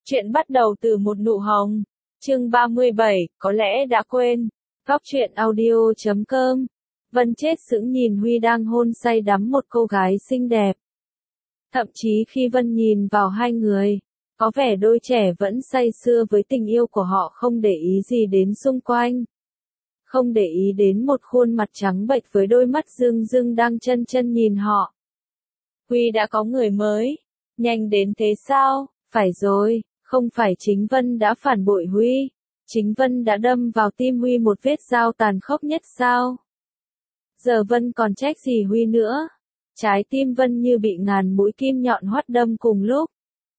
Chuyện bắt đầu từ một nụ hồng. Chương 37, có lẽ đã quên. Góc truyện audio.com. Vân chết sững nhìn Huy đang hôn say đắm một cô gái xinh đẹp. Thậm chí khi Vân nhìn vào hai người, có vẻ đôi trẻ vẫn say sưa với tình yêu của họ, không để ý gì đến xung quanh. Không để ý đến một khuôn mặt trắng bệch với đôi mắt rưng rưng đang chân chân nhìn họ. Huy đã có người mới. Nhanh đến thế sao? Phải rồi, không phải chính Vân đã phản bội Huy. Chính Vân đã đâm vào tim Huy một vết dao tàn khốc nhất sao? Giờ Vân còn trách gì Huy nữa? Trái tim Vân như bị ngàn mũi kim nhọn hoắt đâm cùng lúc.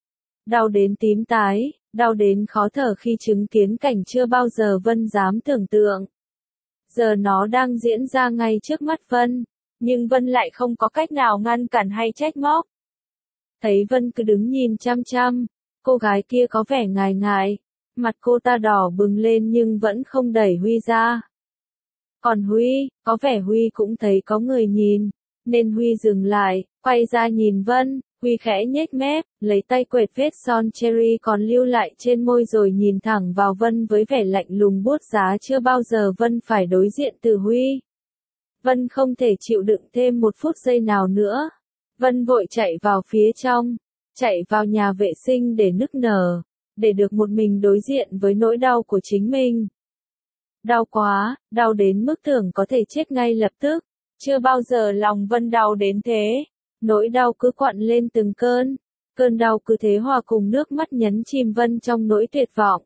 Đau đến tím tái, đau đến khó thở khi chứng kiến cảnh chưa bao giờ Vân dám tưởng tượng. Giờ nó đang diễn ra ngay trước mắt Vân, nhưng Vân lại không có cách nào ngăn cản hay trách móc. Thấy Vân cứ đứng nhìn chăm chăm, cô gái kia có vẻ ngại ngại, mặt cô ta đỏ bừng lên nhưng vẫn không đẩy Huy ra. Còn Huy, có vẻ Huy cũng thấy có người nhìn, nên Huy dừng lại, quay ra nhìn Vân. Huy khẽ nhếch mép, lấy tay quệt vết son cherry còn lưu lại trên môi rồi nhìn thẳng vào Vân với vẻ lạnh lùng buốt giá chưa bao giờ Vân phải đối diện từ Huy. Vân không thể chịu đựng thêm một phút giây nào nữa. Vân vội chạy vào phía trong, chạy vào nhà vệ sinh để nức nở, để được một mình đối diện với nỗi đau của chính mình. Đau quá, đau đến mức tưởng có thể chết ngay lập tức. Chưa bao giờ lòng Vân đau đến thế. Nỗi đau cứ quặn lên từng cơn đau cứ thế hòa cùng nước mắt nhấn chìm Vân trong nỗi tuyệt vọng.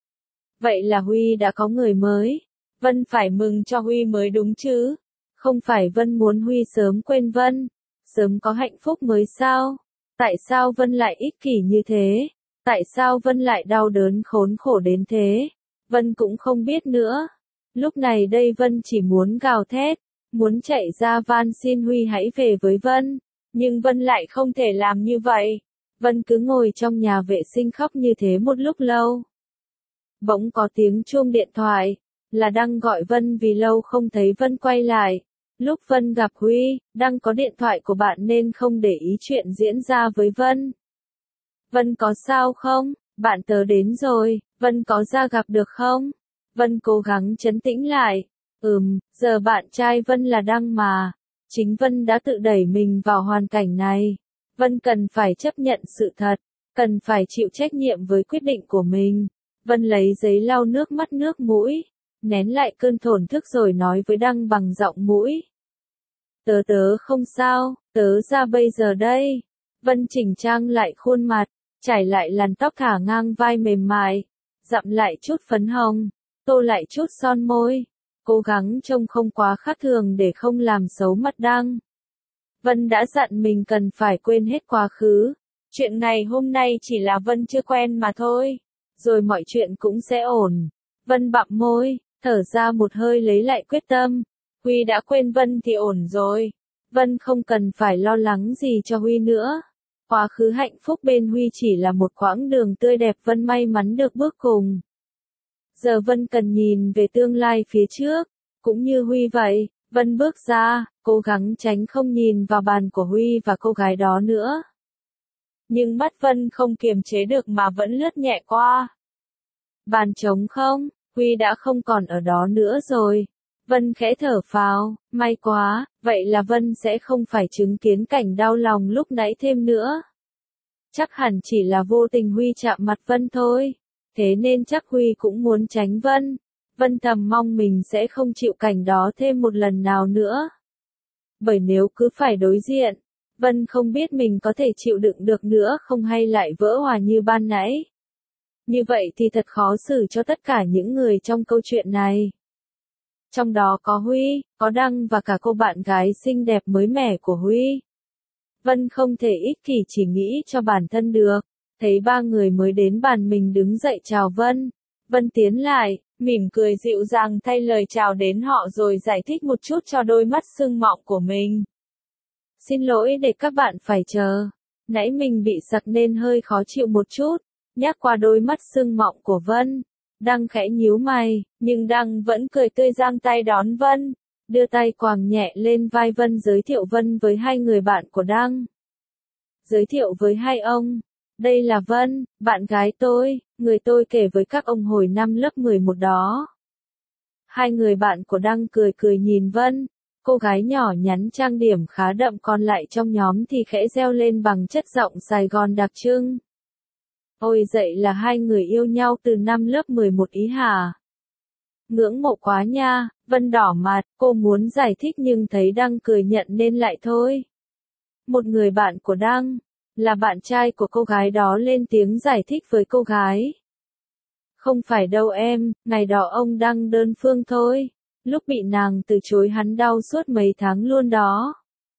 Vậy là Huy đã có người mới. Vân phải mừng cho Huy mới đúng chứ. Không phải Vân muốn Huy sớm quên Vân, sớm có hạnh phúc mới sao? Tại sao Vân lại ích kỷ như thế? Tại sao Vân lại đau đớn khốn khổ đến thế? Vân cũng không biết nữa. Lúc này đây Vân chỉ muốn gào thét, muốn chạy ra van xin Huy hãy về với Vân. Nhưng Vân lại không thể làm như vậy. Vân cứ ngồi trong nhà vệ sinh khóc như thế một lúc lâu. Bỗng có tiếng chuông điện thoại, là Đăng gọi Vân vì lâu không thấy Vân quay lại. Lúc Vân gặp Huy, Đăng có điện thoại của bạn nên không để ý chuyện diễn ra với Vân. Vân có sao không? Bạn tớ đến rồi, Vân có ra gặp được không? Vân cố gắng trấn tĩnh lại. Giờ bạn trai Vân là Đăng mà. Chính Vân đã tự đẩy mình vào hoàn cảnh này. Vân cần phải chấp nhận sự thật, cần phải chịu trách nhiệm với quyết định của mình. Vân lấy giấy lau nước mắt nước mũi, nén lại cơn thổn thức rồi nói với Đăng bằng giọng mũi. Tớ không sao, tớ ra bây giờ đây. Vân chỉnh trang lại khuôn mặt, trải lại làn tóc thả ngang vai mềm mại, dặm lại chút phấn hồng, tô lại chút son môi. Cố gắng trông không quá khác thường để không làm xấu mặt Đăng. Vân đã dặn mình cần phải quên hết quá khứ. Chuyện ngày hôm nay chỉ là Vân chưa quen mà thôi. Rồi mọi chuyện cũng sẽ ổn. Vân bặm môi, thở ra một hơi lấy lại quyết tâm. Huy đã quên Vân thì ổn rồi. Vân không cần phải lo lắng gì cho Huy nữa. Quá khứ hạnh phúc bên Huy chỉ là một quãng đường tươi đẹp Vân may mắn được bước cùng. Giờ Vân cần nhìn về tương lai phía trước, cũng như Huy vậy. Vân bước ra, cố gắng tránh không nhìn vào bàn của Huy và cô gái đó nữa. Nhưng mắt Vân không kiềm chế được mà vẫn lướt nhẹ qua. Bàn trống không, Huy đã không còn ở đó nữa rồi. Vân khẽ thở phào, may quá, vậy là Vân sẽ không phải chứng kiến cảnh đau lòng lúc nãy thêm nữa. Chắc hẳn chỉ là vô tình Huy chạm mặt Vân thôi. Thế nên chắc Huy cũng muốn tránh Vân. Vân thầm mong mình sẽ không chịu cảnh đó thêm một lần nào nữa. Bởi nếu cứ phải đối diện, Vân không biết mình có thể chịu đựng được nữa không hay lại vỡ hòa như ban nãy. Như vậy thì thật khó xử cho tất cả những người trong câu chuyện này. Trong đó có Huy, có Đăng và cả cô bạn gái xinh đẹp mới mẻ của Huy. Vân không thể ích kỷ chỉ nghĩ cho bản thân được. Thấy ba người mới đến bàn mình đứng dậy chào Vân. Vân tiến lại, mỉm cười dịu dàng thay lời chào đến họ rồi giải thích một chút cho đôi mắt sưng mọng của mình. Xin lỗi để các bạn phải chờ. Nãy mình bị sặc nên hơi khó chịu một chút. Nhắc qua đôi mắt sưng mọng của Vân. Đăng khẽ nhíu mày, nhưng Đăng vẫn cười tươi giang tay đón Vân. Đưa tay quàng nhẹ lên vai Vân giới thiệu Vân với hai người bạn của Đăng. Giới thiệu với hai ông. Đây là Vân, bạn gái tôi, người tôi kể với các ông hồi năm lớp 11 đó. Hai người bạn của Đăng cười cười nhìn Vân, cô gái nhỏ nhắn trang điểm khá đậm còn lại trong nhóm thì khẽ reo lên bằng chất giọng Sài Gòn đặc trưng. Ôi dậy là hai người yêu nhau từ năm lớp 11 ý hả? Ngưỡng mộ quá nha, Vân đỏ mặt, cô muốn giải thích nhưng thấy Đăng cười nhận nên lại thôi. Một người bạn của Đăng, là bạn trai của cô gái đó lên tiếng giải thích với cô gái. Không phải đâu em, ngày đó ông Đăng đơn phương thôi, lúc bị nàng từ chối hắn đau suốt mấy tháng luôn đó.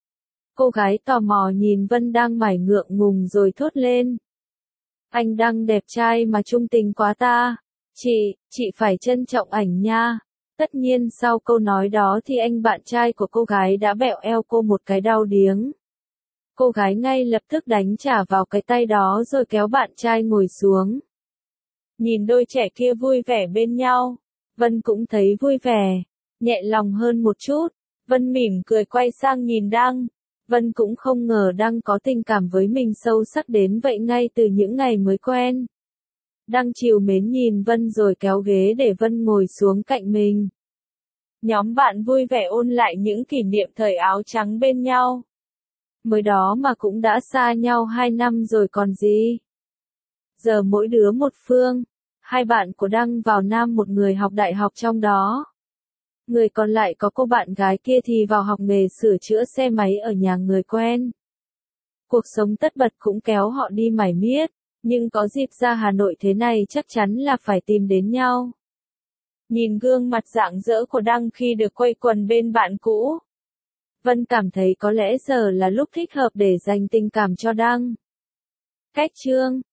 Cô gái tò mò nhìn Vân đang mải ngượng ngùng rồi thốt lên. Anh Đăng đẹp trai mà trung tình quá ta. Chị phải trân trọng ảnh nha. Tất nhiên sau câu nói đó thì anh bạn trai của cô gái đã bẹo eo cô một cái đau điếng. Cô gái ngay lập tức đánh trả vào cái tay đó rồi kéo bạn trai ngồi xuống. Nhìn đôi trẻ kia vui vẻ bên nhau, Vân cũng thấy vui vẻ, nhẹ lòng hơn một chút. Vân mỉm cười quay sang nhìn Đăng. Vân cũng không ngờ Đăng có tình cảm với mình sâu sắc đến vậy ngay từ những ngày mới quen. Đăng trìu mến nhìn Vân rồi kéo ghế để Vân ngồi xuống cạnh mình. Nhóm bạn vui vẻ ôn lại những kỷ niệm thời áo trắng bên nhau. Mới đó mà cũng đã xa nhau 2 năm rồi còn gì. Giờ mỗi đứa một phương. Hai bạn của Đăng vào Nam, một người học đại học trong đó. Người còn lại có cô bạn gái kia thì vào học nghề sửa chữa xe máy ở nhà người quen. Cuộc sống tất bật cũng kéo họ đi mải miết, nhưng có dịp ra Hà Nội thế này chắc chắn là phải tìm đến nhau. Nhìn gương mặt rạng rỡ của Đăng khi được quây quần bên bạn cũ, Vân cảm thấy có lẽ giờ là lúc thích hợp để dành tình cảm cho Đăng. Cách chương